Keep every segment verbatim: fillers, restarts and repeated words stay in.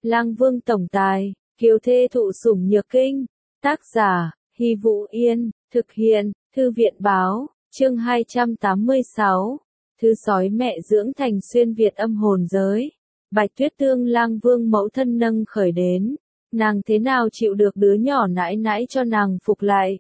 Lang Vương tổng tài, kiều thê thụ sủng nhược kinh. Tác giả, Hy Vũ Yên, thực hiện, Thư viện báo, chương hai trăm tám mươi sáu. Thứ sói mẹ dưỡng thành xuyên Việt âm hồn giới. Bạch Tuyết Tương Lang Vương mẫu thân nâng khởi đến, nàng thế nào chịu được đứa nhỏ nãi nãi cho nàng phục lại.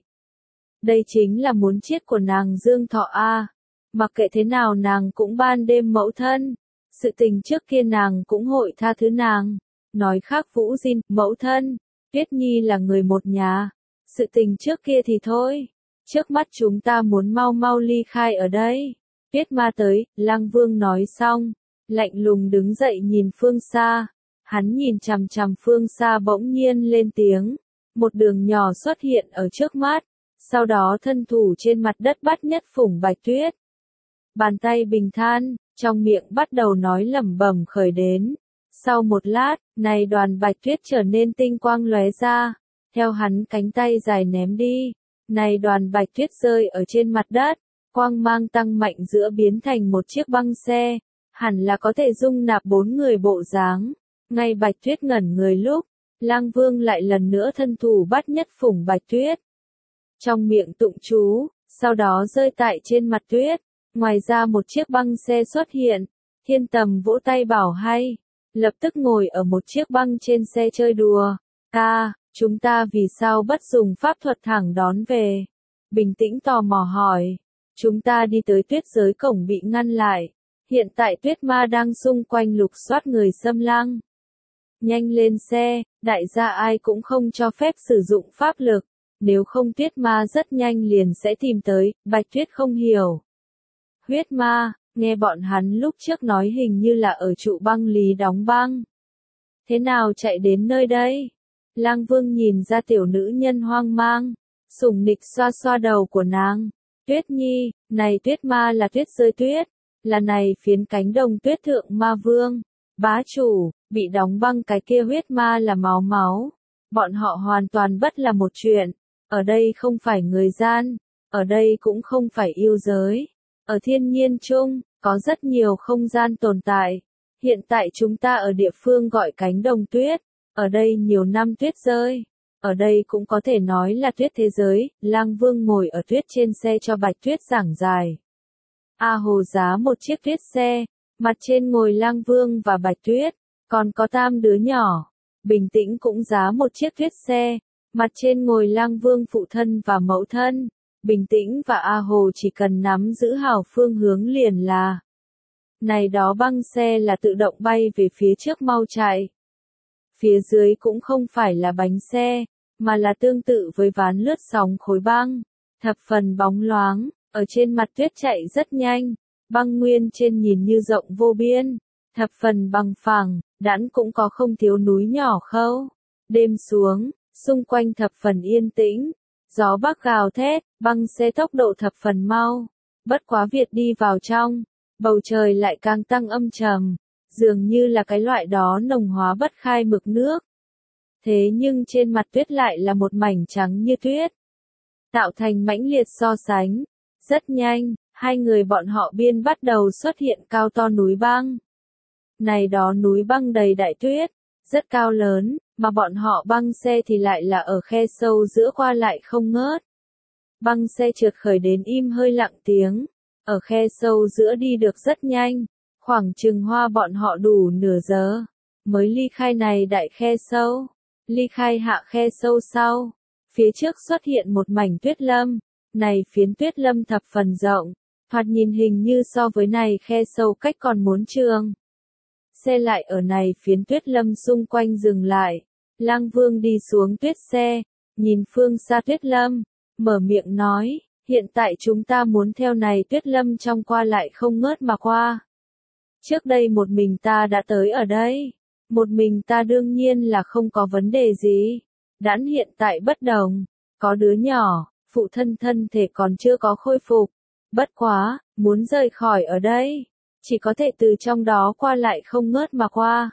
Đây chính là muốn chết của nàng Dương Thọ A. Mặc kệ thế nào nàng cũng ban đêm mẫu thân. Sự tình trước kia nàng cũng hội tha thứ nàng. Nói khác Vũ Diên, mẫu thân, Tuyết Nhi là người một nhà. Sự tình trước kia thì thôi. Trước mắt chúng ta muốn mau mau ly khai ở đây. Tuyết Ma tới, Lang Vương nói xong. Lạnh lùng đứng dậy nhìn phương xa. Hắn nhìn chằm chằm phương xa bỗng nhiên lên tiếng. Một đường nhỏ xuất hiện ở trước mắt. Sau đó thân thủ trên mặt đất bắt nhất phủng Bạch Tuyết. Bàn tay bình than, trong miệng bắt đầu nói lẩm bẩm khởi đến. Sau một lát, này đoàn Bạch Tuyết trở nên tinh quang lóe ra. Theo hắn cánh tay dài ném đi. Này đoàn Bạch Tuyết rơi ở trên mặt đất. Quang mang tăng mạnh giữa biến thành một chiếc băng xe. Hẳn là có thể dung nạp bốn người bộ dáng. Ngay Bạch Tuyết ngẩn người lúc, Lang Vương lại lần nữa thân thủ bắt nhất phủng Bạch Tuyết. Trong miệng tụng chú, sau đó rơi tại trên mặt tuyết. Ngoài ra một chiếc băng xe xuất hiện. Thiên Tầm vỗ tay bảo hay. Lập tức ngồi ở một chiếc băng trên xe chơi đùa. Ca, chúng ta vì sao bất dùng pháp thuật thẳng đón về? Bình tĩnh tò mò hỏi. Chúng ta đi tới tuyết giới cổng bị ngăn lại. Hiện tại Tuyết Ma đang xung quanh lục soát người xâm lăng. Nhanh lên xe, đại gia ai cũng không cho phép sử dụng pháp lực. Nếu không Tuyết Ma rất nhanh liền sẽ tìm tới. Bạch Tuyết không hiểu. Huyết Ma, nghe bọn hắn lúc trước nói hình như là ở trụ băng lý đóng băng. Thế nào chạy đến nơi đây? Lang Vương nhìn ra tiểu nữ nhân hoang mang. Sủng nịch xoa xoa đầu của nàng. Tuyết Nhi, này Tuyết Ma là tuyết rơi tuyết. Là này phiến cánh đồng tuyết thượng ma vương. Bá chủ, bị đóng băng cái kia huyết ma là máu máu. Bọn họ hoàn toàn bất là một chuyện. Ở đây không phải người gian. Ở đây cũng không phải yêu giới. Ở thiên nhiên chung, có rất nhiều không gian tồn tại. Hiện tại chúng ta ở địa phương gọi cánh đồng tuyết. Ở đây nhiều năm tuyết rơi. Ở đây cũng có thể nói là tuyết thế giới. Lang Vương ngồi ở tuyết trên xe cho Bạch Tuyết giảng giải. A Hồ giá một chiếc tuyết xe. Mặt trên ngồi Lang Vương và Bạch Tuyết. Còn có tam đứa nhỏ. Bình Tĩnh cũng giá một chiếc tuyết xe. Mặt trên ngồi Lang Vương phụ thân và mẫu thân. Bình Tĩnh và A Hồ chỉ cần nắm giữ hảo phương hướng liền là. Này đó băng xe là tự động bay về phía trước mau chạy. Phía dưới cũng không phải là bánh xe, mà là tương tự với ván lướt sóng khối băng. Thập phần bóng loáng, ở trên mặt tuyết chạy rất nhanh. Băng nguyên trên nhìn như rộng vô biên. Thập phần bằng phẳng, đãn cũng có không thiếu núi nhỏ khâu. Đêm xuống, xung quanh thập phần yên tĩnh. Gió bắc gào thét, băng xe tốc độ thập phần mau. Bất quá Việt đi vào trong, bầu trời lại càng tăng âm trầm, dường như là cái loại đó nồng hóa bất khai mực nước. Thế nhưng trên mặt tuyết lại là một mảnh trắng như tuyết, tạo thành mãnh liệt so sánh. Rất nhanh, hai người bọn họ biên bắt đầu xuất hiện cao to núi băng. Này đó núi băng đầy đại tuyết, rất cao lớn, mà bọn họ băng xe thì lại là ở khe sâu giữa qua lại không ngớt. Băng xe trượt khởi đến im hơi lặng tiếng, ở khe sâu giữa đi được rất nhanh, khoảng chừng hoa bọn họ đủ nửa giờ, mới ly khai này đại khe sâu. Ly khai hạ khe sâu sau, phía trước xuất hiện một mảnh tuyết lâm, này phiến tuyết lâm thập phần rộng, thoạt nhìn hình như so với này khe sâu cách còn muốn trường. Xe lại ở này phiến tuyết lâm xung quanh dừng lại. Lang Vương đi xuống tuyết xe, nhìn phương xa tuyết lâm, mở miệng nói, hiện tại chúng ta muốn theo này tuyết lâm trong qua lại không ngớt mà qua. Trước đây một mình ta đã tới ở đây, một mình ta đương nhiên là không có vấn đề gì. Đãn hiện tại bất đồng, có đứa nhỏ, phụ thân thân thể còn chưa có khôi phục. Bất quá, muốn rời khỏi ở đây, chỉ có thể từ trong đó qua lại không ngớt mà qua.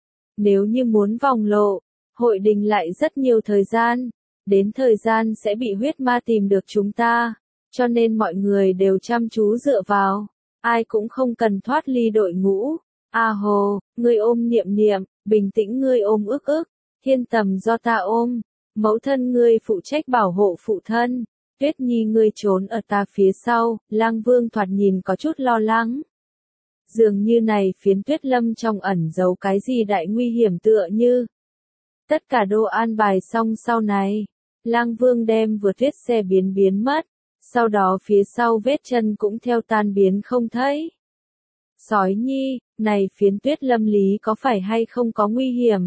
Nếu như muốn vòng lộ, hội đình lại rất nhiều thời gian, đến thời gian sẽ bị huyết ma tìm được chúng ta, cho nên mọi người đều chăm chú dựa vào, ai cũng không cần thoát ly đội ngũ. A Hồ, ngươi ôm Niệm Niệm, Bình tĩnh ngươi ôm ức ức, Thiên Tầm do ta ôm, mẫu thân ngươi phụ trách bảo hộ phụ thân, Tuyết Nhi ngươi trốn ở ta phía sau, Lang Vương thoạt nhìn có chút lo lắng. Dường như này phiến Tuyết Lâm trong ẩn giấu cái gì đại nguy hiểm tựa như. Tất cả đồ an bài xong sau này, Lang Vương đem vừa tuyết xe biến biến mất, sau đó phía sau vết chân cũng theo tan biến không thấy. Sói Nhi, này phiến Tuyết Lâm lý có phải hay không có nguy hiểm?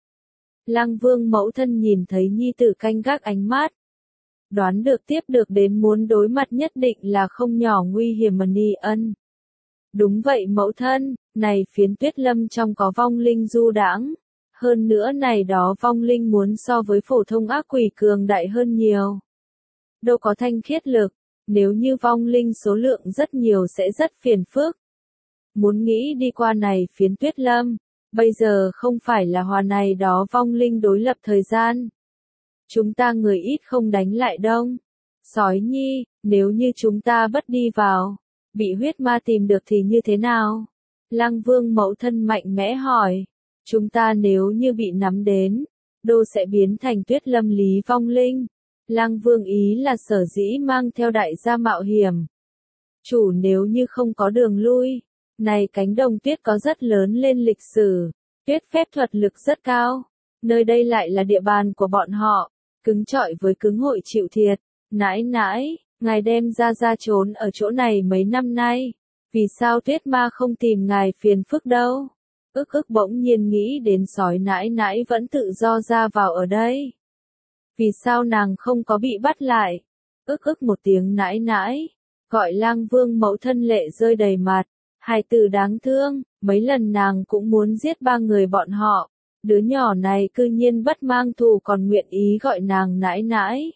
Lang Vương mẫu thân nhìn thấy Nhi tử canh gác ánh mắt. Đoán được tiếp được đến muốn đối mặt nhất định là không nhỏ nguy hiểm mà Ni Ân. Đúng vậy mẫu thân, này phiến Tuyết Lâm trong có vong linh du đãng. Hơn nữa này đó vong linh muốn so với phổ thông ác quỷ cường đại hơn nhiều. Đâu có thanh khiết lực, nếu như vong linh số lượng rất nhiều sẽ rất phiền phức. Muốn nghĩ đi qua này phiến Tuyết Lâm, bây giờ không phải là hòa này đó vong linh đối lập thời gian. Chúng ta người ít không đánh lại đông. Sói Nhi, nếu như chúng ta bất đi vào, bị huyết ma tìm được thì như thế nào? Lang Vương mẫu thân mạnh mẽ hỏi. Chúng ta nếu như bị nắm đến, đô sẽ biến thành Tuyết Lâm lý vong linh. Lang Vương ý là sở dĩ mang theo đại gia mạo hiểm. Chủ nếu như không có đường lui, này cánh đồng tuyết có rất lớn lên lịch sử, tuyết phép thuật lực rất cao, nơi đây lại là địa bàn của bọn họ, cứng trọi với cứng hội chịu thiệt. Nãi nãi, ngài đem ra ra trốn ở chỗ này mấy năm nay, vì sao tuyết ma không tìm ngài phiền phức đâu? Ức ức bỗng nhiên nghĩ đến sói nãi nãi vẫn tự do ra vào ở đây. Vì sao nàng không có bị bắt lại? Ức ức một tiếng nãi nãi, gọi Lang Vương mẫu thân lệ rơi đầy mặt, hài tử đáng thương, mấy lần nàng cũng muốn giết ba người bọn họ, đứa nhỏ này cư nhiên bất mang thù còn nguyện ý gọi nàng nãi nãi.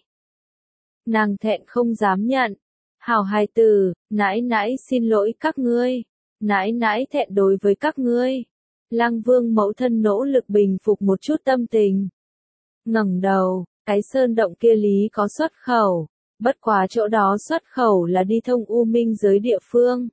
Nàng thẹn không dám nhận, hảo hài tử, nãi nãi xin lỗi các ngươi, nãi nãi thẹn đối với các ngươi. Lang Vương mẫu thân nỗ lực bình phục một chút tâm tình. Ngẩng đầu, cái sơn động kia lý có xuất khẩu, bất quá chỗ đó xuất khẩu là đi thông U Minh giới địa phương.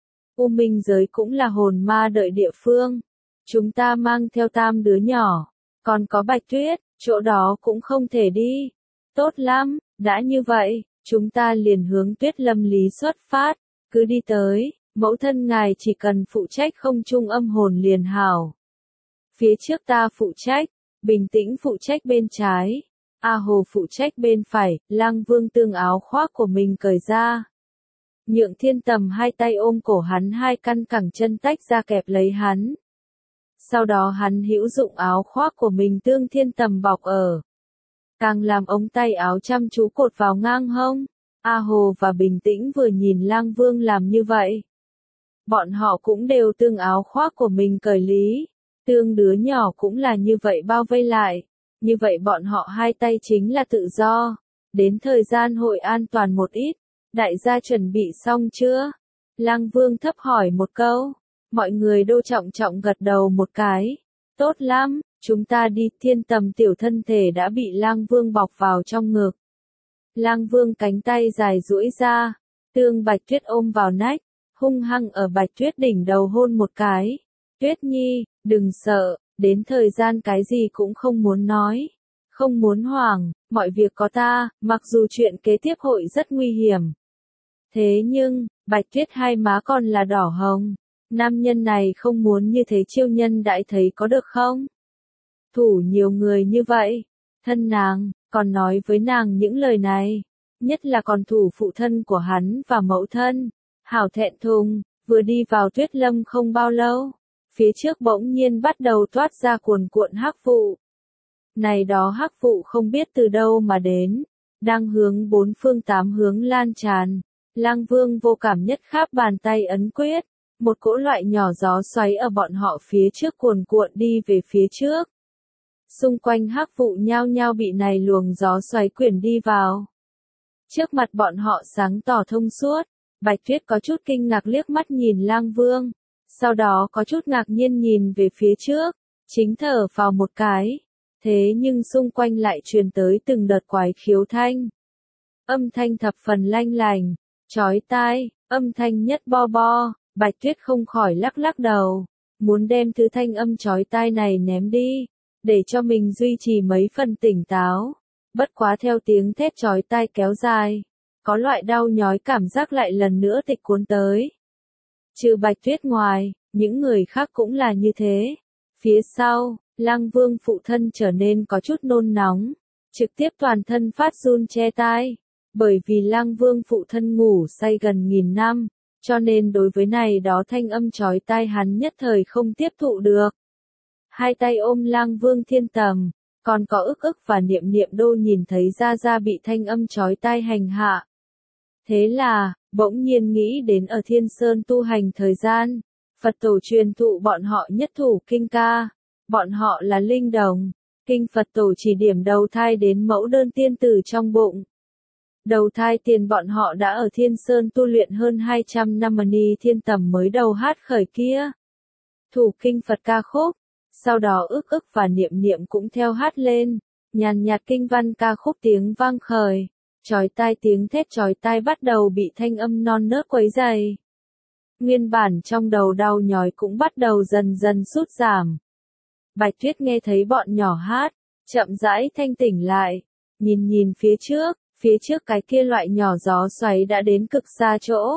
U Minh giới cũng là hồn ma đợi địa phương. Chúng ta mang theo tam đứa nhỏ, còn có Bạch Tuyết, chỗ đó cũng không thể đi. Tốt lắm, đã như vậy, chúng ta liền hướng Tuyết Lâm lý xuất phát, cứ đi tới. Mẫu thân ngài chỉ cần phụ trách không trung âm hồn liền hảo. Phía trước ta phụ trách, Bình Tĩnh phụ trách bên trái, A Hồ phụ trách bên phải. Lang Vương tương áo khoác của mình cởi ra. Nhượng Thiên Tầm hai tay ôm cổ hắn, hai căn cẳng chân tách ra kẹp lấy hắn. Sau đó hắn hữu dụng áo khoác của mình tương Thiên Tầm bọc ở. Càng làm ống tay áo chăm chú cột vào ngang hông. A Hồ và Bình Tĩnh vừa nhìn Lang Vương làm như vậy. Bọn họ cũng đều tương áo khoác của mình cởi lý, tương đứa nhỏ cũng là như vậy bao vây lại, như vậy bọn họ hai tay chính là tự do. Đến thời gian hội an toàn một ít, đại gia chuẩn bị xong chưa? Lang Vương thấp hỏi một câu, mọi người đô trọng trọng gật đầu một cái, tốt lắm, chúng ta đi. Thiên Tầm tiểu thân thể đã bị Lang Vương bọc vào trong ngực. Lang Vương cánh tay dài duỗi ra, tương Bạch Tuyết ôm vào nách. Hung hăng ở Bạch Tuyết đỉnh đầu hôn một cái. Tuyết Nhi, đừng sợ, đến thời gian cái gì cũng không muốn nói. Không muốn hoảng, mọi việc có ta, mặc dù chuyện kế tiếp hội rất nguy hiểm. Thế nhưng, Bạch Tuyết hai má còn là đỏ hồng. Nam nhân này không muốn như thế chiêu nhân đại thấy có được không? Thủ nhiều người như vậy, thân nàng, còn nói với nàng những lời này. Nhất là còn thủ phụ thân của hắn và mẫu thân. Hảo thẹn thùng, vừa đi vào Tuyết Lâm không bao lâu, phía trước bỗng nhiên bắt đầu toát ra cuồn cuộn hắc vụ. Này đó hắc vụ không biết từ đâu mà đến, đang hướng bốn phương tám hướng lan tràn. Lang Vương vô cảm nhất khắp bàn tay ấn quyết, một cỗ loại nhỏ gió xoáy ở bọn họ phía trước cuồn cuộn đi về phía trước. Xung quanh hắc vụ nhao nhao bị này luồng gió xoáy quyển đi vào. Trước mặt bọn họ sáng tỏ thông suốt. Bạch Tuyết có chút kinh ngạc liếc mắt nhìn Lang Vương, sau đó có chút ngạc nhiên nhìn về phía trước, chính thở vào một cái, thế nhưng xung quanh lại truyền tới từng đợt quái khiếu thanh. Âm thanh thập phần lanh lành, chói tai, âm thanh nhất bo bo. Bạch Tuyết không khỏi lắc lắc đầu, muốn đem thứ thanh âm chói tai này ném đi, để cho mình duy trì mấy phần tỉnh táo. Bất quá theo tiếng thét chói tai kéo dài, có loại đau nhói cảm giác lại lần nữa tịch cuốn tới. Trừ Bạch Tuyết ngoài, những người khác cũng là như thế. Phía sau, Lăng Vương phụ thân trở nên có chút nôn nóng, trực tiếp toàn thân phát run che tai. Bởi vì Lăng Vương phụ thân ngủ say gần nghìn năm, cho nên đối với này đó thanh âm chói tai hắn nhất thời không tiếp thụ được. Hai tay ôm Lăng Vương Thiên Tầm, còn có ức ức và niệm niệm đô nhìn thấy Gia Gia bị thanh âm chói tai hành hạ. Thế là, bỗng nhiên nghĩ đến ở Thiên Sơn tu hành thời gian, Phật tổ truyền thụ bọn họ nhất thủ kinh ca, bọn họ là linh đồng, kinh Phật tổ chỉ điểm đầu thai đến mẫu đơn tiên tử trong bụng. Đầu thai tiền bọn họ đã ở Thiên Sơn tu luyện hơn hai trăm năm Ni Thiên Tầm mới đầu hát khởi kia. Thủ kinh Phật ca khúc, sau đó ức ức và niệm niệm cũng theo hát lên, nhàn nhạt kinh văn ca khúc tiếng vang khởi, chói tai tiếng thét chói tai bắt đầu bị thanh âm non nớt quấy dày. Nguyên bản trong đầu đau nhói cũng bắt đầu dần dần sút giảm. Bạch Tuyết nghe thấy bọn nhỏ hát, chậm rãi thanh tỉnh lại, nhìn nhìn phía trước, phía trước cái kia loại nhỏ gió xoáy đã đến cực xa chỗ.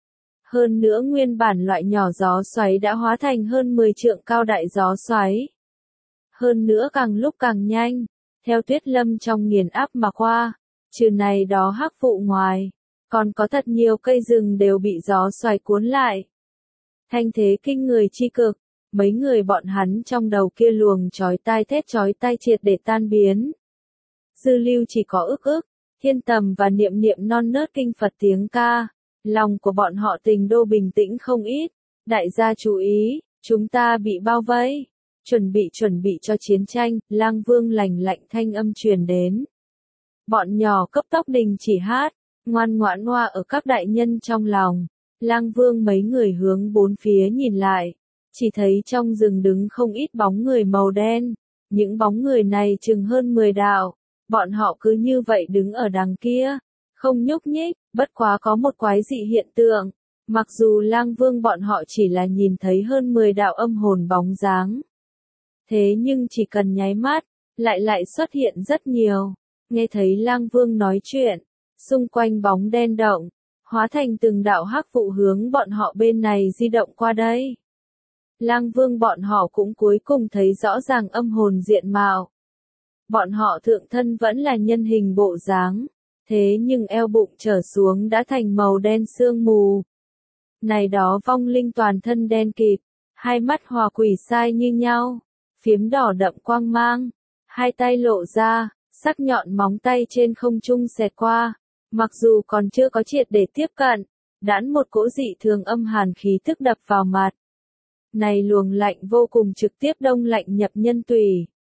Hơn nữa nguyên bản loại nhỏ gió xoáy đã hóa thành hơn mười trượng cao đại gió xoáy. Hơn nữa càng lúc càng nhanh, theo Tuyết Lâm trong nghiền áp mà qua, trừ này đó hắc vụ ngoài, còn có thật nhiều cây rừng đều bị gió xoáy cuốn lại. Thanh thế kinh người chi cực, mấy người bọn hắn trong đầu kia luồng chói tai thét chói tai triệt để tan biến. Dư lưu chỉ có ức ức, Thiên Tầm và niệm niệm non nớt kinh Phật tiếng ca, lòng của bọn họ tình đô bình tĩnh không ít. Đại gia chú ý, chúng ta bị bao vây, chuẩn bị chuẩn bị cho chiến tranh. Lang Vương lành lạnh thanh âm truyền đến. Bọn nhỏ cấp tốc đình chỉ hát, ngoan ngoãn ngoa ở các đại nhân trong lòng. Lang Vương mấy người hướng bốn phía nhìn lại, chỉ thấy trong rừng đứng không ít bóng người màu đen. Những bóng người này chừng hơn mười đạo. Bọn họ cứ như vậy đứng ở đằng kia, không nhúc nhích, bất quá có một quái dị hiện tượng. Mặc dù Lang Vương bọn họ chỉ là nhìn thấy hơn mười đạo âm hồn bóng dáng. Thế nhưng chỉ cần nháy mắt, lại lại xuất hiện rất nhiều. Nghe thấy Lang Vương nói chuyện, xung quanh bóng đen động, hóa thành từng đạo hắc vụ hướng bọn họ bên này di động qua đây. Lang Vương bọn họ cũng cuối cùng thấy rõ ràng âm hồn diện mạo. Bọn họ thượng thân vẫn là nhân hình bộ dáng, thế nhưng eo bụng trở xuống đã thành màu đen sương mù. Này đó vong linh toàn thân đen kịt, hai mắt hòa quỷ sai như nhau, phiếm đỏ đậm quang mang, hai tay lộ ra, sắc nhọn móng tay trên không trung xẹt qua, mặc dù còn chưa có triệt để tiếp cận, đãn một cỗ dị thường âm hàn khí tức đập vào mặt. Này luồng lạnh vô cùng trực tiếp đông lạnh nhập nhân tủy.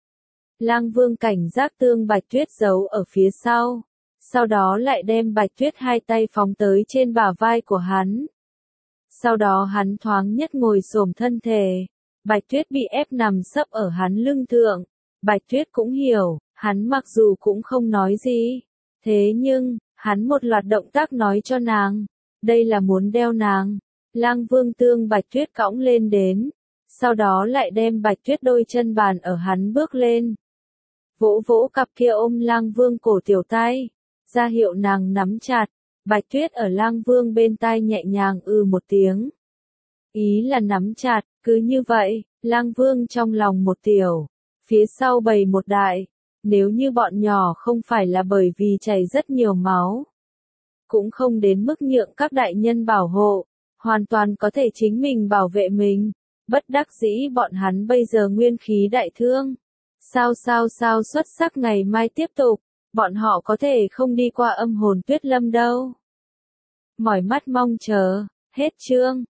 Lang Vương cảnh giác tương Bạch Tuyết giấu ở phía sau, sau đó lại đem Bạch Tuyết hai tay phóng tới trên bả vai của hắn. Sau đó hắn thoáng nhất ngồi xổm thân thể, Bạch Tuyết bị ép nằm sấp ở hắn lưng thượng. Bạch Tuyết cũng hiểu, hắn mặc dù cũng không nói gì, thế nhưng, hắn một loạt động tác nói cho nàng, đây là muốn đeo nàng. Lang Vương tương Bạch Tuyết cõng lên đến, sau đó lại đem Bạch Tuyết đôi chân bàn ở hắn bước lên. Vỗ vỗ cặp kia ôm Lang Vương cổ tiểu tay, ra hiệu nàng nắm chặt. Bạch Tuyết ở Lang Vương bên tai nhẹ nhàng ư một tiếng. Ý là nắm chặt, cứ như vậy, Lang Vương trong lòng một tiểu, phía sau bầy một đại. Nếu như bọn nhỏ không phải là bởi vì chảy rất nhiều máu, cũng không đến mức nhượng các đại nhân bảo hộ, hoàn toàn có thể chính mình bảo vệ mình. Bất đắc dĩ bọn hắn bây giờ nguyên khí đại thương. Sao sao sao xuất sắc, ngày mai tiếp tục, bọn họ có thể không đi qua âm hồn Tuyết Lâm đâu. Mỏi mắt mong chờ, hết chương.